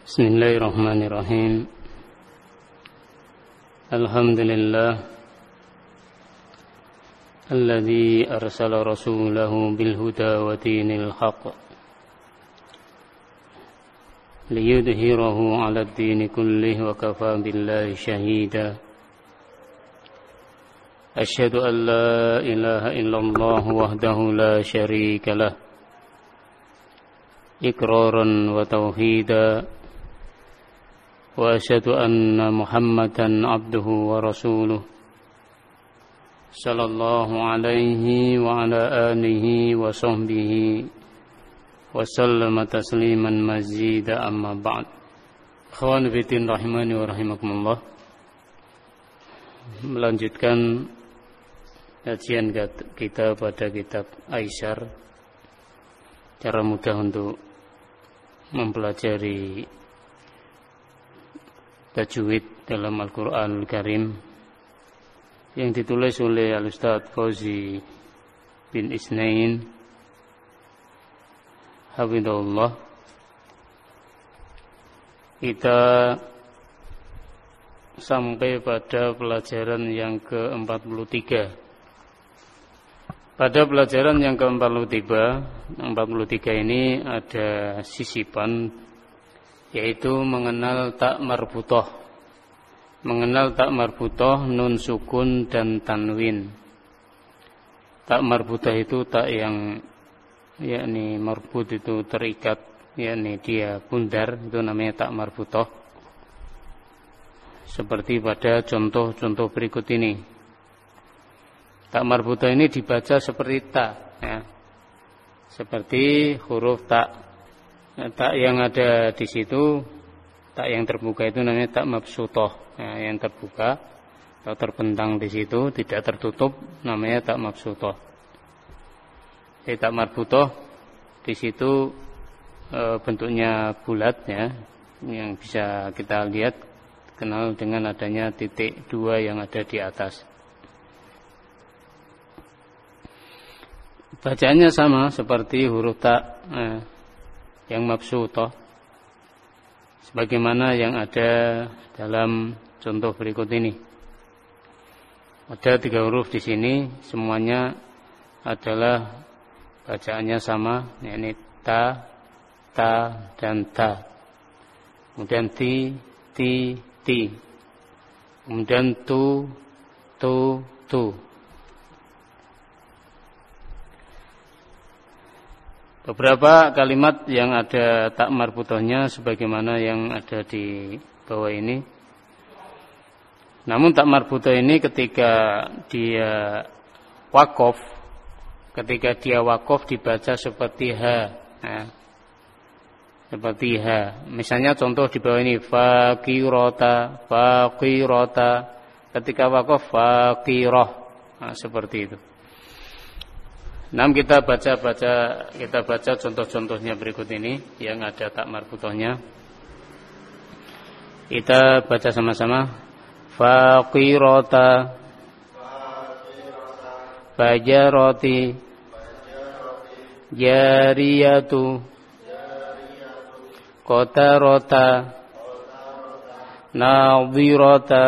Bismillahirrahmanirrahim. Alhamdulillah alladzi arsala rasulahu bil huda wa dinil haqq liyudhhirahu 'ala ad-dini kullihi wa kafaa billahi shahida. Asyhadu an la ilaha illallah wahdahu la syarika lah iqraran wa tauhida wa asyhadu anna Muhammadan abduhu wa rasuluh sallallahu alaihi wa ala alihi wa sahbihi wa sallama tasliman mazida amma ba'd. Ikhwan fillah rahimani wa rahimakumullah. Melanjutkan kajian kita pada kitab Aisyar, cara mudah untuk mempelajari tajwid dalam Al-Quran Al-Karim, yang ditulis oleh Al-Ustaz Fauzi bin Isnain hafizahullah. Kita sampai pada pelajaran yang ke-43. Pada pelajaran yang ke-43 ini ada sisipan, yaitu mengenal tak marbutah. Mengenal tak marbutah, nun sukun dan tanwin. Tak marbutah itu tak yang yakni marbut itu terikat, yakni dia bundar, itu namanya tak marbutah. Seperti pada contoh-contoh berikut ini. Tak marbutah ini dibaca seperti ta, ya. Seperti huruf tak. Tak yang ada di situ, tak yang terbuka itu namanya tak mabsutah, ya, yang terbuka atau terbentang di situ, tidak tertutup, namanya tak mabsutah. Jadi tak marbutah di situ bentuknya bulat, ya, yang bisa kita lihat kenal dengan adanya titik 2 yang ada di atas. Bacaannya sama seperti huruf tak yang mabsutah, sebagaimana yang ada dalam contoh berikut ini. Ada 3 huruf di sini, semuanya adalah bacaannya sama, yakni ta, ta dan ta. Kemudian ti, ti. Kemudian tu, tu. Beberapa kalimat yang ada tak marbutahnya sebagaimana yang ada di bawah ini. Namun tak marbutah ini ketika dia waqaf, dibaca seperti ha, ya. Seperti ha. Misalnya contoh di bawah ini faqirata. Ketika waqaf faqirah. Nah, seperti itu. Nah, kita baca contoh-contohnya berikut ini yang ada tak marbutahnya. Kita baca sama-sama. Faqirata, fajarati, jariyatu, qatarata, nadhirata,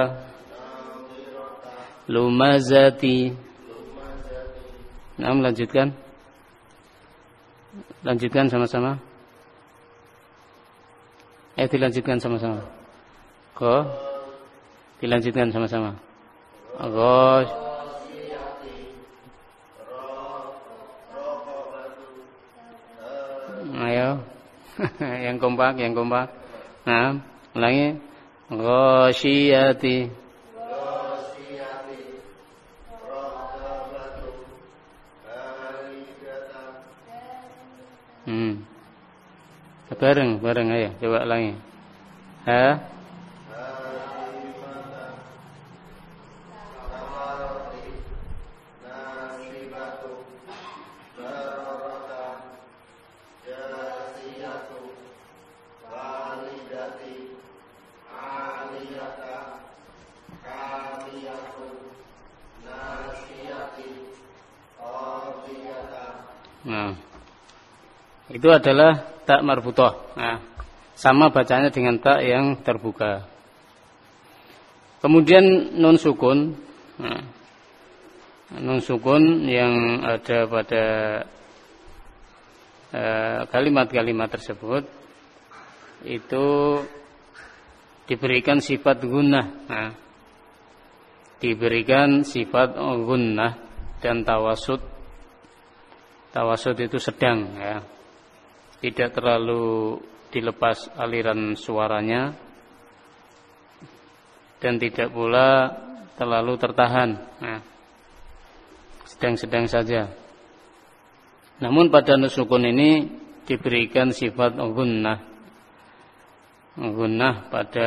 lumazati. Nah, lanjutkan sama-sama. Dilanjutkan sama-sama. Dilanjutkan sama-sama. Ayo. yang kompak. Nah, ulangi. Ghasyiyati. Bareng ayo, coba ulangi. Ha? Nah, itu adalah tak marbutah. Nah, sama bacanya dengan ta yang terbuka. Kemudian nun sukun. Nah, nun sukun yang ada pada kalimat-kalimat tersebut itu diberikan sifat gunnah. Nah, diberikan sifat gunnah dan tawasud. Tawasud itu sedang, ya, tidak terlalu dilepas aliran suaranya dan tidak pula terlalu tertahan. Nah, sedang-sedang saja. Namun pada nun sukun ini diberikan sifat gunnah. Gunnah pada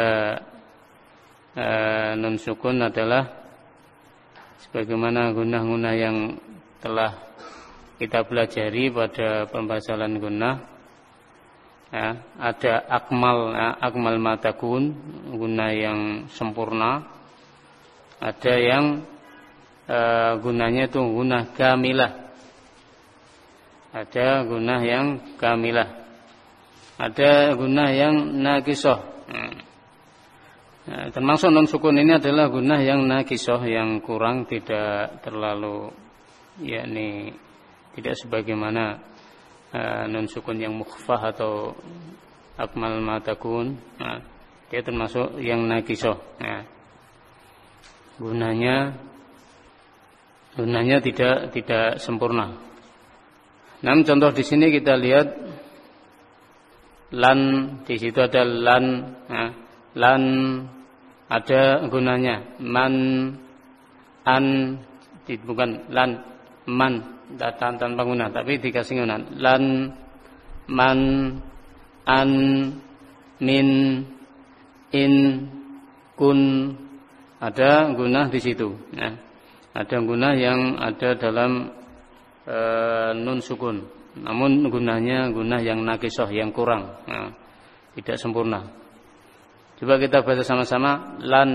nun sukun adalah sebagaimana gunnah-gunnah yang telah kita pelajari pada pembahasan gunnah. Ya, ada akmal matakun, gunnah yang sempurna. Ada yang gunnahnya itu gunnah kamilah. Ada gunnah yang kamilah. Ada gunnah yang nakisah. Nah, termasuk nun sukun ini adalah gunnah yang nakisah, yang kurang, tidak terlalu, yakni tidak sebagaimana nun sukun yang mukhfah atau akmal matakun. Nah, dia termasuk yang nakisah. Nah, gunanya tidak sempurna. Namun contoh di sini kita lihat lan, di situ ada lan. Nah, lan ada gunanya. Man, an, bukan lan, man datang tanpa guna, tapi dikasih guna. Lan, man, an, min, in, kun, ada guna di situ. Nah, ada guna yang ada dalam nun sukun. Namun gunanya guna yang nakisah, yang kurang. Nah, tidak sempurna. Coba kita baca sama-sama. Lan,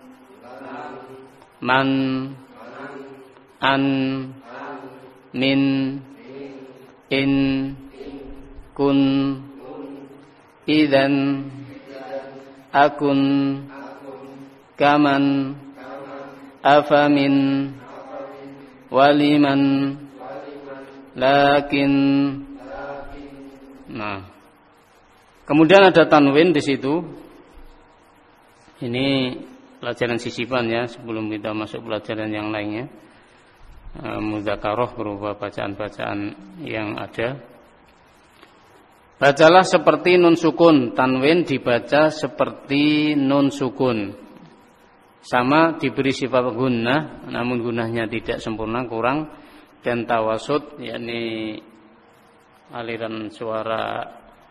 man, an, min, in, kun, idzan, akun, kaman, afamin, waliman, lakin. Nah, kemudian ada tanwin di situ. Ini pelajaran sisipan, ya, sebelum kita masuk pelajaran yang lainnya. Mudzakarah berupa bacaan-bacaan yang ada. Bacalah seperti nun sukun. Tanwin dibaca seperti nun sukun. Sama diberi sifat gunnah, namun gunnahnya tidak sempurna, kurang. Dan tawasud, yakni aliran suara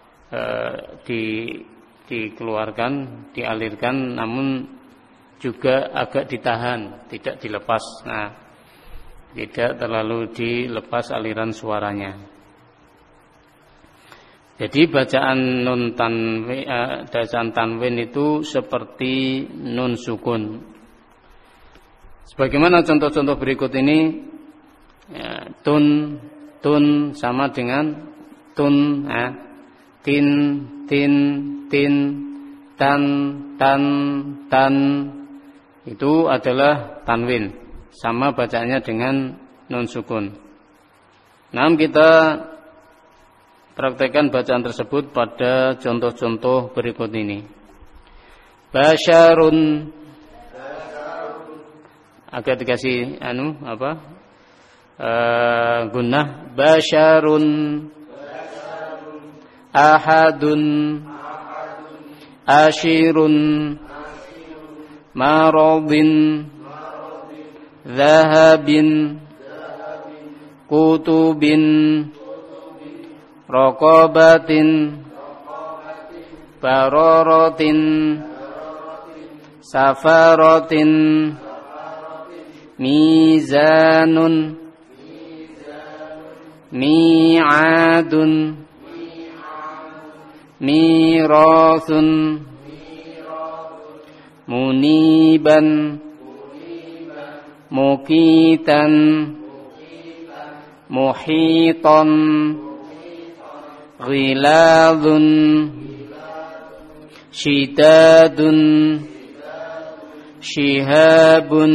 dikeluarkan, dialirkan, namun juga agak ditahan, tidak dilepas. Nah, tidak terlalu dilepas aliran suaranya. Jadi bacaan bacaan tanwin itu seperti nun sukun. Sebagaimana contoh-contoh berikut ini, ya, tun sama dengan tun, ya. Tin, tan, itu adalah tanwin, sama bacanya dengan nun sukun. Nah, kita praktekkan bacaan tersebut pada contoh-contoh berikut ini. Basyarun, agak dikasih gunnah. Basyarun, ahadun, ashirun, maradin, dhahabin, kutubin, raqabatin, bararatin, safaratin, mizanun, mi'adun, mirathun, muniban, muqitan, muhitan, ghiladun, Shidadun shihabun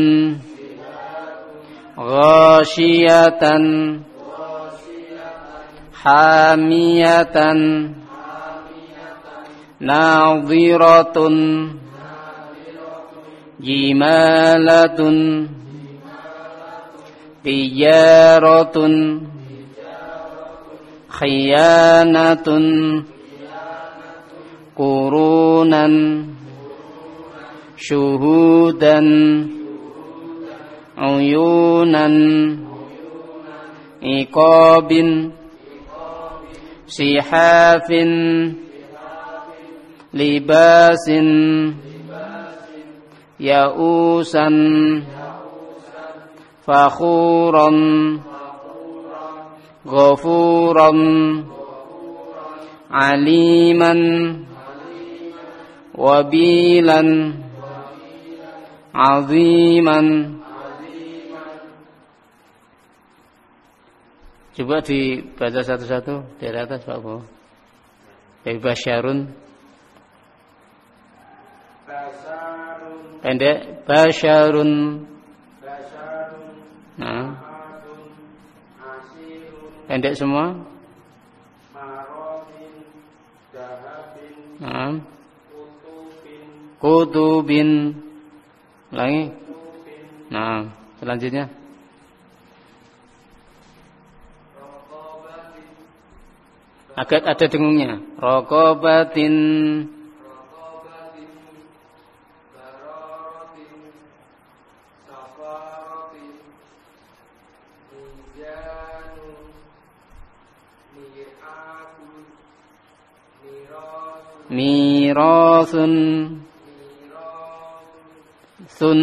ghashiyatan hamiyatan nadhiratun jimalatun tijaratun khiyanatun qurunan syuhudan uyunan iqabin sihafin libasin ya'usan fakhuran ghafuran aliman wabilan aziman. Coba dibaca satu-satu dari atas Pak Bu. Dari basyarun. Pendek basyarun. Nah. Pendek semua. Nah. Kutubin. Lagi. Nah, selanjutnya. Agak ada dengungnya. Raqabatin mirasun sun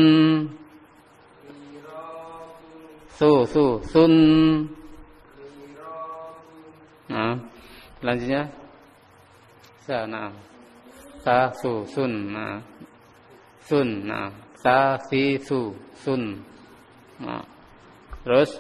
sun. Nah, selanjutnya nah sa su sun. Nah, sun. Nah, sa si su sun. Nah, terus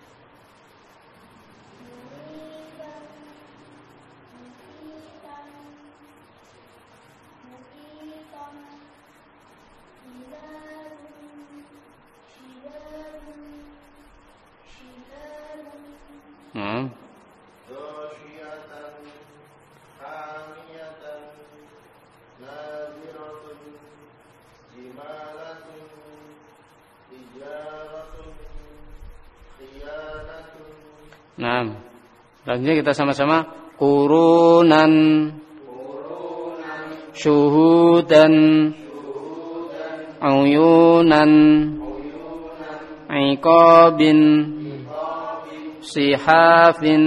nah, selanjutnya kita sama-sama qurunan syuhudan uyunan iqabin sihafin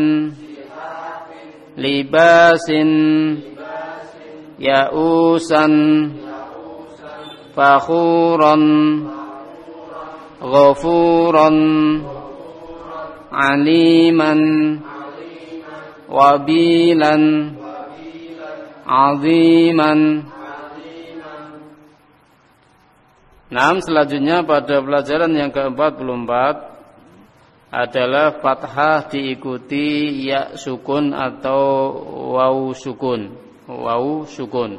libasin ya'usan fakhuran ghafuran aliman wabilan aziman. Nah, selanjutnya pada pelajaran yang ke-44 adalah fathah diikuti ya sukun atau waw sukun. Waw sukun.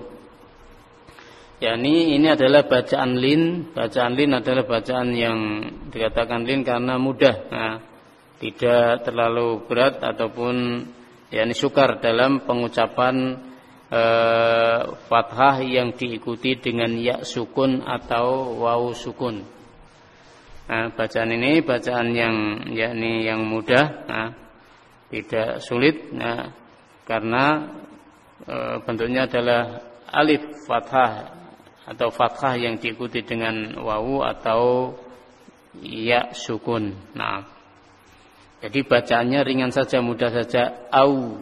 Yani ini adalah bacaan lin. Bacaan lin adalah bacaan yang dikatakan lin karena mudah. Nah, tidak terlalu berat ataupun yakni sukar dalam pengucapan fathah yang diikuti dengan ya sukun atau waw sukun. Nah, bacaan ini bacaan yang yakni yang mudah, nah, tidak sulit, nah, karena bentuknya adalah alif fathah atau fathah yang diikuti dengan waw atau ya sukun. Nah, jadi bacaannya ringan saja, mudah saja. Au,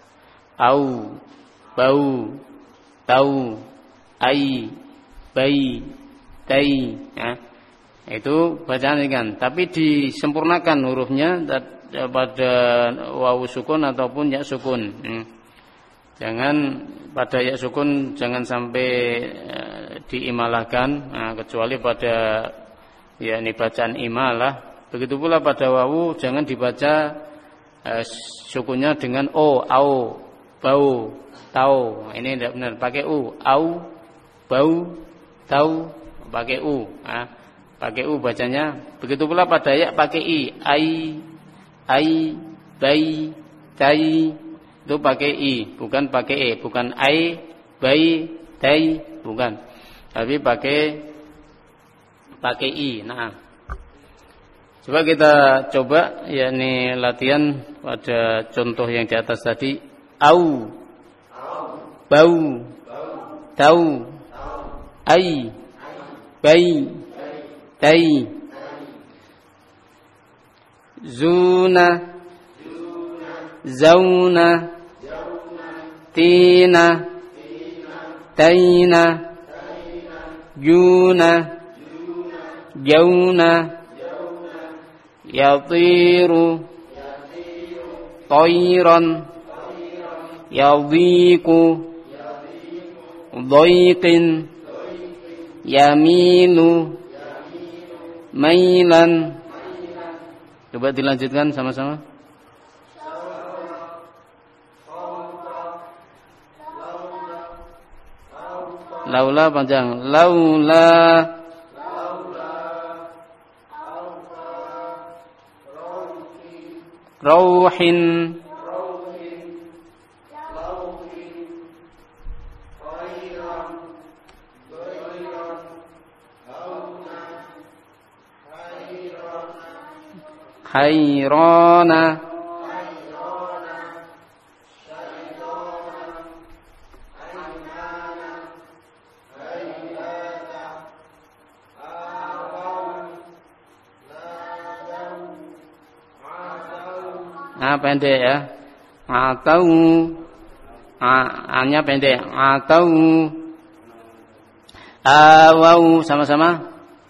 bau, tau, ai, bai, tai. Ya. Itu bacaan ringan. Tapi disempurnakan hurufnya pada waw sukun ataupun ya sukun. Jangan pada ya sukun jangan sampai diimalahkan, nah, kecuali pada yakni bacaan imalah. Begitu pula pada wawu jangan dibaca sukunnya dengan o, au, bau, tahu. Ini tidak benar, pakai u. Au, bau, tahu, pakai u. Pakai u bacanya. Begitu pula pada ya pakai i. Ai, bai, tai. Itu pakai i, bukan pakai e. Bukan ai, bai, tai, bukan. Tapi pakai i. Nah, coba kita yakni latihan pada contoh yang di atas tadi. Au, bau, tahu, ai, bai, tai. Zuna, zauna, tina, taina, juna, jauna, yatiru, tayran, yadhiku, dhaiqin, yamilu, mailan. Coba dilanjutkan sama-sama. Laula panjang. Laula rauhin hayrana pendek ya. Atau A-nya pendek. Atau awau sama-sama.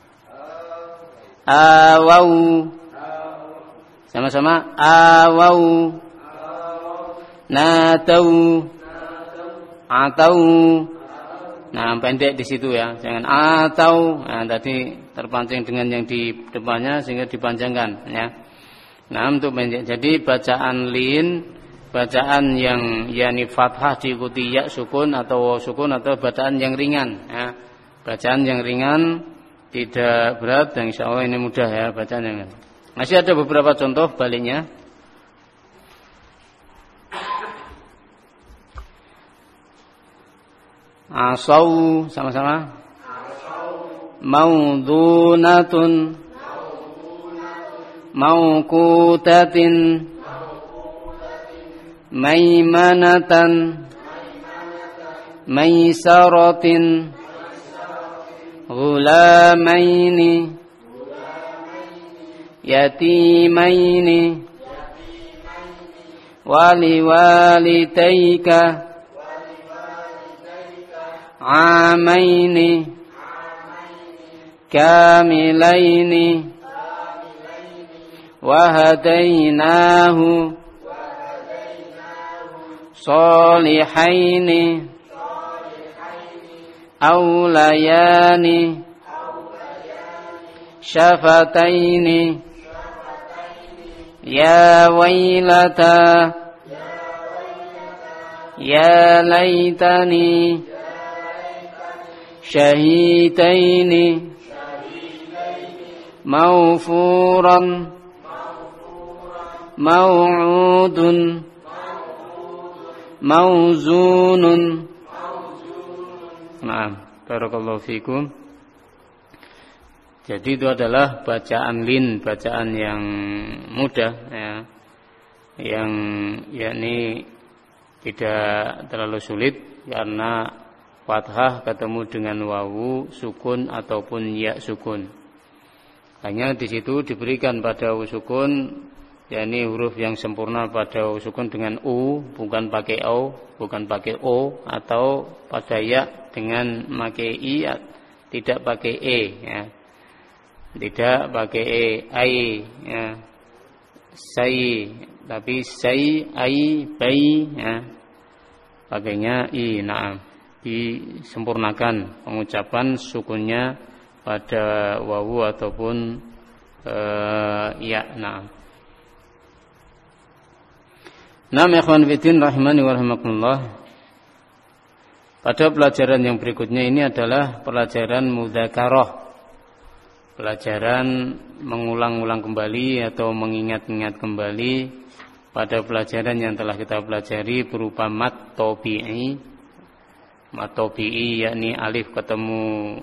Awau sama-sama. Awau natau atau. Nah, pendek di situ ya. Jangan atau. Nah, tadi terpancing dengan yang di depannya sehingga dipanjangkan ya. Nah, untuk pendek. Jadi bacaan lin, bacaan yang yakni fathah diikuti ya sukun atau sukun atau bacaan yang ringan ya. Bacaan yang ringan tidak berat dan insyaallah ini mudah ya bacaan yang. Masih ada beberapa contoh baliknya. Asau sama-sama. Maudunatun, mauqutatin, maimanatan, maisaratin, ghulamaini, yatimaini, waliwalitaika, amaini, kamilaini, wahadainahu, solihaini, aulayani, syafataini, ya wailata, ya laitani, syahitaini, maufuran, mau'udun, mauzunun. Nah, barakallahu fikum. Jadi itu adalah bacaan lin, bacaan yang mudah ya. Yang yakni tidak terlalu sulit karena fathah ketemu dengan wawu sukun ataupun ya sukun. Hanya di situ diberikan pada wawu sukun yakni huruf yang sempurna pada wawu sukun dengan u, bukan pakai o, bukan pakai o, atau pada ya dengan pakai i, tidak pakai e ya. Tidak pakai e, ai ya. Sai, tapi sai, ai, bai ya. Pakainya i, na'am. Disempurnakan pengucapan sukunnya pada wawu ataupun ya, na'am. Nah, ikhwan fillah rahimani wa rahimakumullah. Pada pelajaran yang berikutnya ini adalah pelajaran mudzakarah. Pelajaran mengulang-ulang kembali atau mengingat-ingat kembali pada pelajaran yang telah kita pelajari berupa mat tabi'i. Mat tabi'i yakni alif ketemu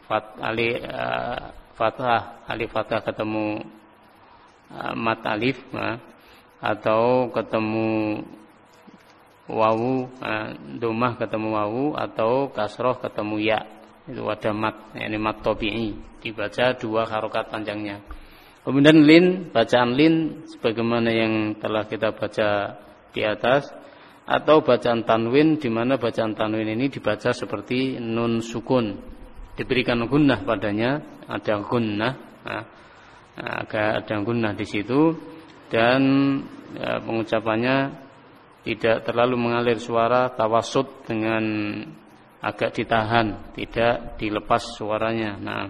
fathah, alif fathah ketemu mat alif, atau ketemu wawu, domah ketemu wawu, atau kasroh ketemu ya. Itu ada mat, yakni mat tabi'i, dibaca 2 harokat panjangnya. Kemudian lin, bacaan lin sebagaimana yang telah kita baca di atas, atau bacaan tanwin, di mana bacaan tanwin ini dibaca seperti nun sukun, diberikan gunnah padanya, ada gunnah, agak ada gunnah di situ, dan pengucapannya tidak terlalu mengalir suara, tawasud dengan agak ditahan, tidak dilepas suaranya. Nah,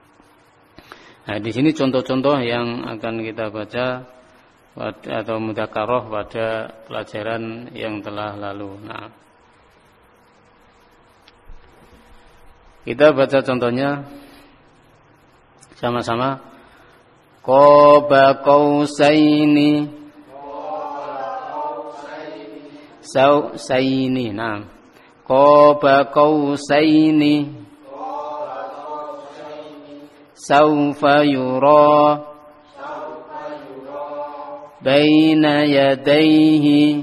di sini contoh-contoh yang akan kita baca atau mudzakarah pada pelajaran yang telah lalu. Nah, kita baca contohnya sama-sama. Qaba qausaini saini. Nah, qaba qausaini saufa yura baina yadayhi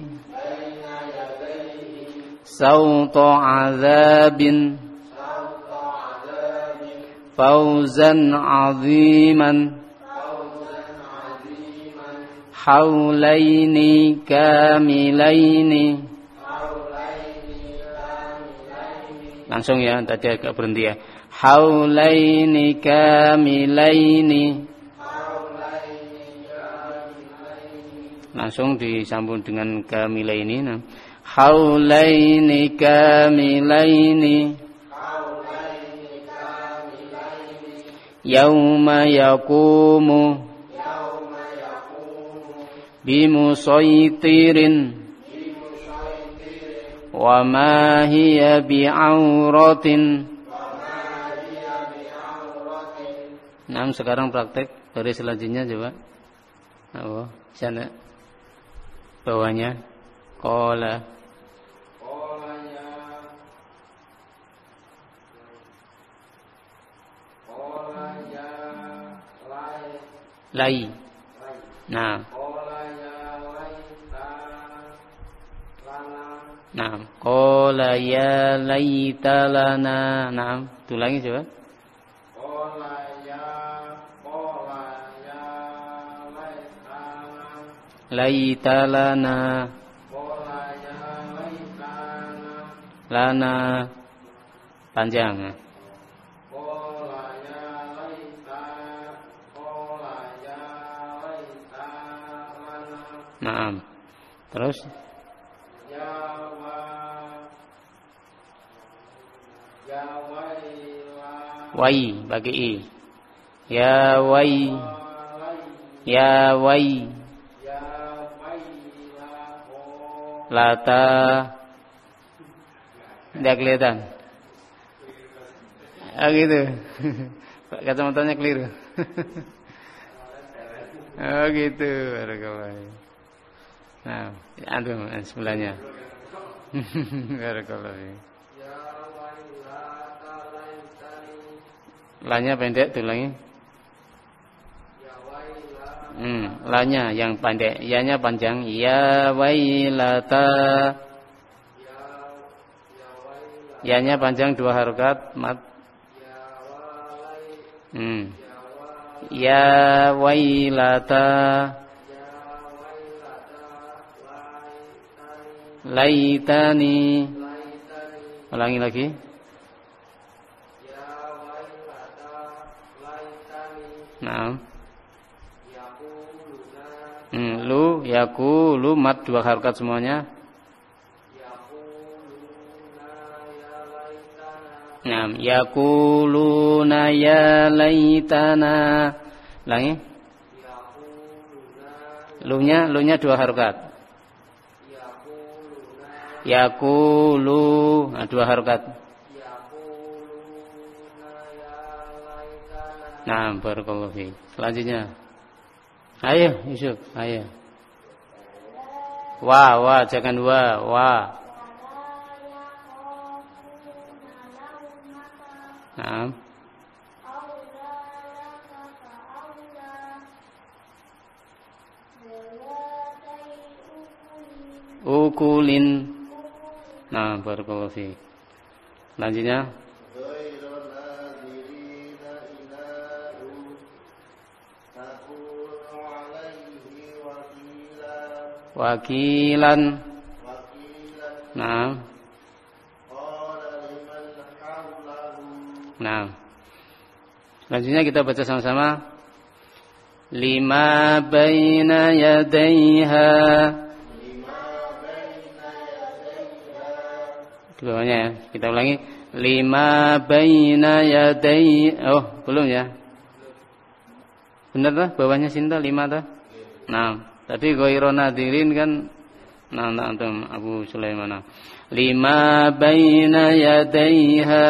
sauta azabin fawzan aziman haulaini kamilaini. Langsung ya, tadi agak berhenti ya. Haulaini kamilaini. Langsung disambung dengan kamilaini. Nah, haulaini kamilaini. Yauma yaqumu bimusaytirin wa ma hiya bi'auratin. Nah, sekarang praktek baris selanjutnya coba. Oh, sana bawahnya qala lai. Nah, nah, qala ya laita lana. Nah, ulangi coba. Qala ya laita lana. Qala ya laita lana. Panjang. Qala ya laita. Qala ya laita lana. Nah, terus wai bagi i. Ya wai. Ya wai. Lata. Tidak kelihatan. Oh gitu. Kacamatanya keliru. Oh gitu. Barakallah. Nah, antum sebelahnya. Barakallah. Lanya pendek, tulangi. Lanya yang pendek, yanya panjang. Ya wailata. Yanya panjang 2 harokat, mat. Ya wailata. Laitani. Ulangi lagi. Nah, lu yaku lu mat 2 harokat semuanya. Nah, yaquluna ya laitana. Ulangi. Lunya 2 harokat. Yaqulu. Nah, 2 harokat. Nah, barakallahu fiik. Selanjutnya. Ayo, Yusuf, ayo. Wa, jangan wa. Nah. Ukulin. Nah, barakallahu fiik. Selanjutnya. Wakilan. Nah. Nah. Selanjutnya kita baca sama-sama. Lima baina yadaiha. Di bawahnya ya. Kita ulangi. Lima baina yadai. Oh, belum ya. Benar tak? Bawahnya Sinta 5 tak? Nah. Tadi ghairu nadirin kan. Nah, antum Abu Sulaiman. Lima baina yadaiha.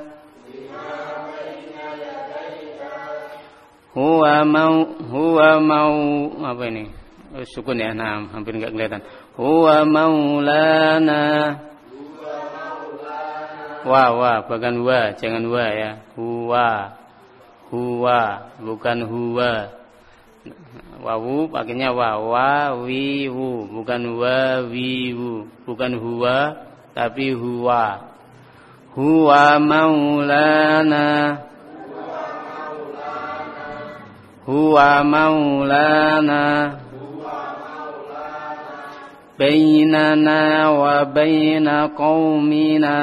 Huwa mau apa ini? Sukun ya. Nah, hampir enggak kelihatan. Huwa maulana. Wa, bukan wa, jangan wa ya. Huwa, bukan huwa. Wawu pakainya wa, wi, wu, bukan wa, wi, wu, bukan huwa, tapi huwa. Huwa maulana. Bainana wa baina qaumina.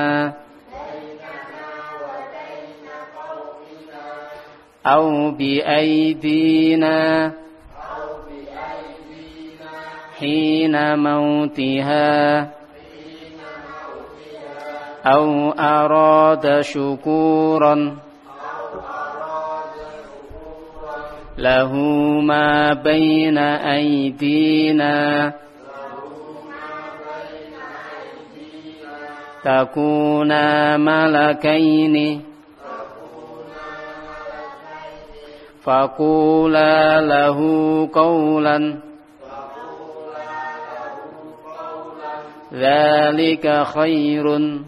Au bi aidina. Hina mautiha. Au arada syukuran. Lahu ma baina aidina. Takuna malakaini. Faqula lahu qawlan. Dzalika khairun.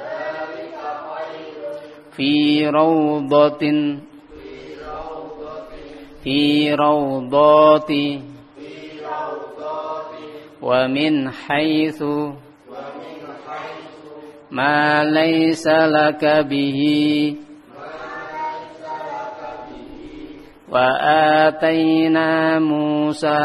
Fi rawdatin. Fi rawdati. Wa min haitsu. Ma laysa laka bihi. Wa ataina Musa.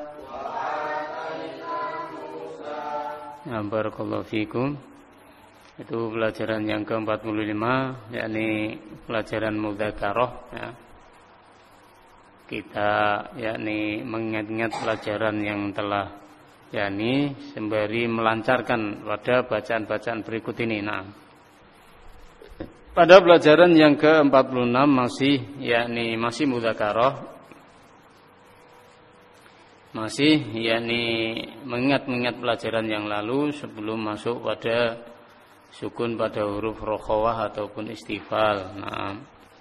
Barakallahu fikum. Itu pelajaran yang ke-45, yakni pelajaran mudzakarah ya. Kita yakni mengingat-ingat pelajaran yang telah yakni sembari melancarkan pada bacaan-bacaan berikut ini. Nah, pada pelajaran yang ke-46 masih mudzakarah. Masih yakni mengingat pelajaran yang lalu sebelum masuk pada sukun pada huruf rokhawah ataupun istifal. Nah,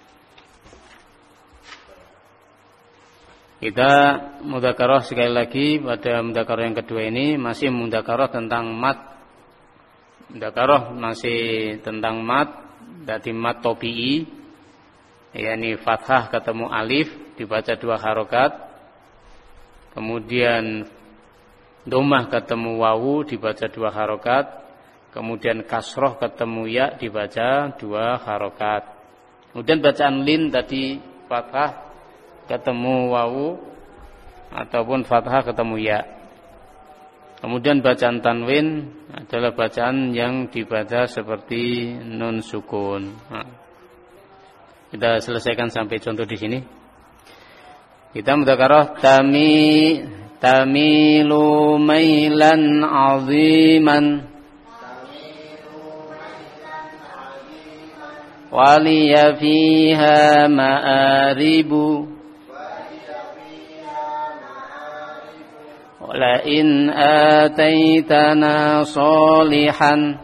kita mudzakarah sekali lagi pada mudzakarah yang kedua ini masih mudzakarah tentang mat. Mudzakarah masih tentang mat, dari mat topi'i, yakni fathah ketemu alif dibaca 2 harokat. Kemudian domah ketemu wawu dibaca 2 harokat. Kemudian kasroh ketemu ya dibaca 2 harokat. Kemudian bacaan lin tadi fathah ketemu wawu ataupun fathah ketemu ya. Kemudian bacaan tanwin adalah bacaan yang dibaca seperti nun sukun. Nah, kita selesaikan sampai contoh di sini. Kita mudzakarah tamilu mailan aziman. Waliya fiha ma'aribu. لئن آتيتنا صالحا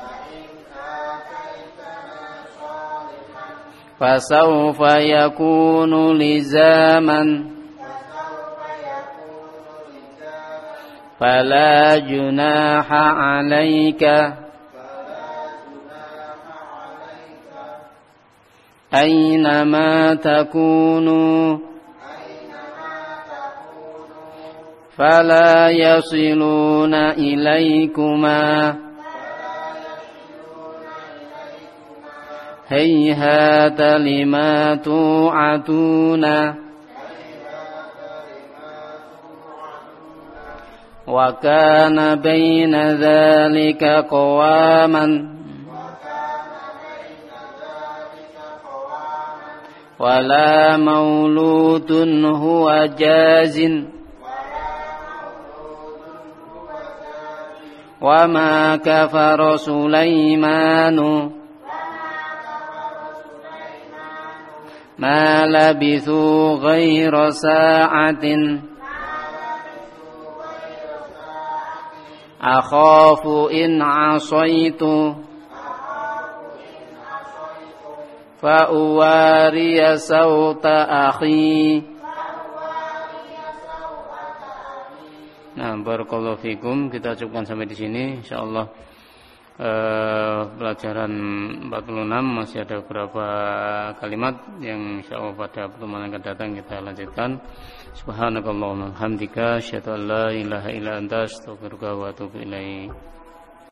فسوف يكون لزاما فلا جناح عليك أينما تكونوا فلا يصلون إليكما هيهات لما توعدون وكان بين ذلك قواما ولا مولود هو جاز وما كفر سليمان ما لبثوا غير ساعة أخاف إن عصيت فأواري صوت أخي. Nah, barakallahu fikum. Kita cukupkan sampai di sini. Insyaallah pelajaran 46 masih ada beberapa kalimat yang insyaallah pada pertemuan yang akan datang kita lanjutkan. Subhanakallahumma hamdika asyhadu an la ilaha illa anta astaghfiruka wa atubu ilaik.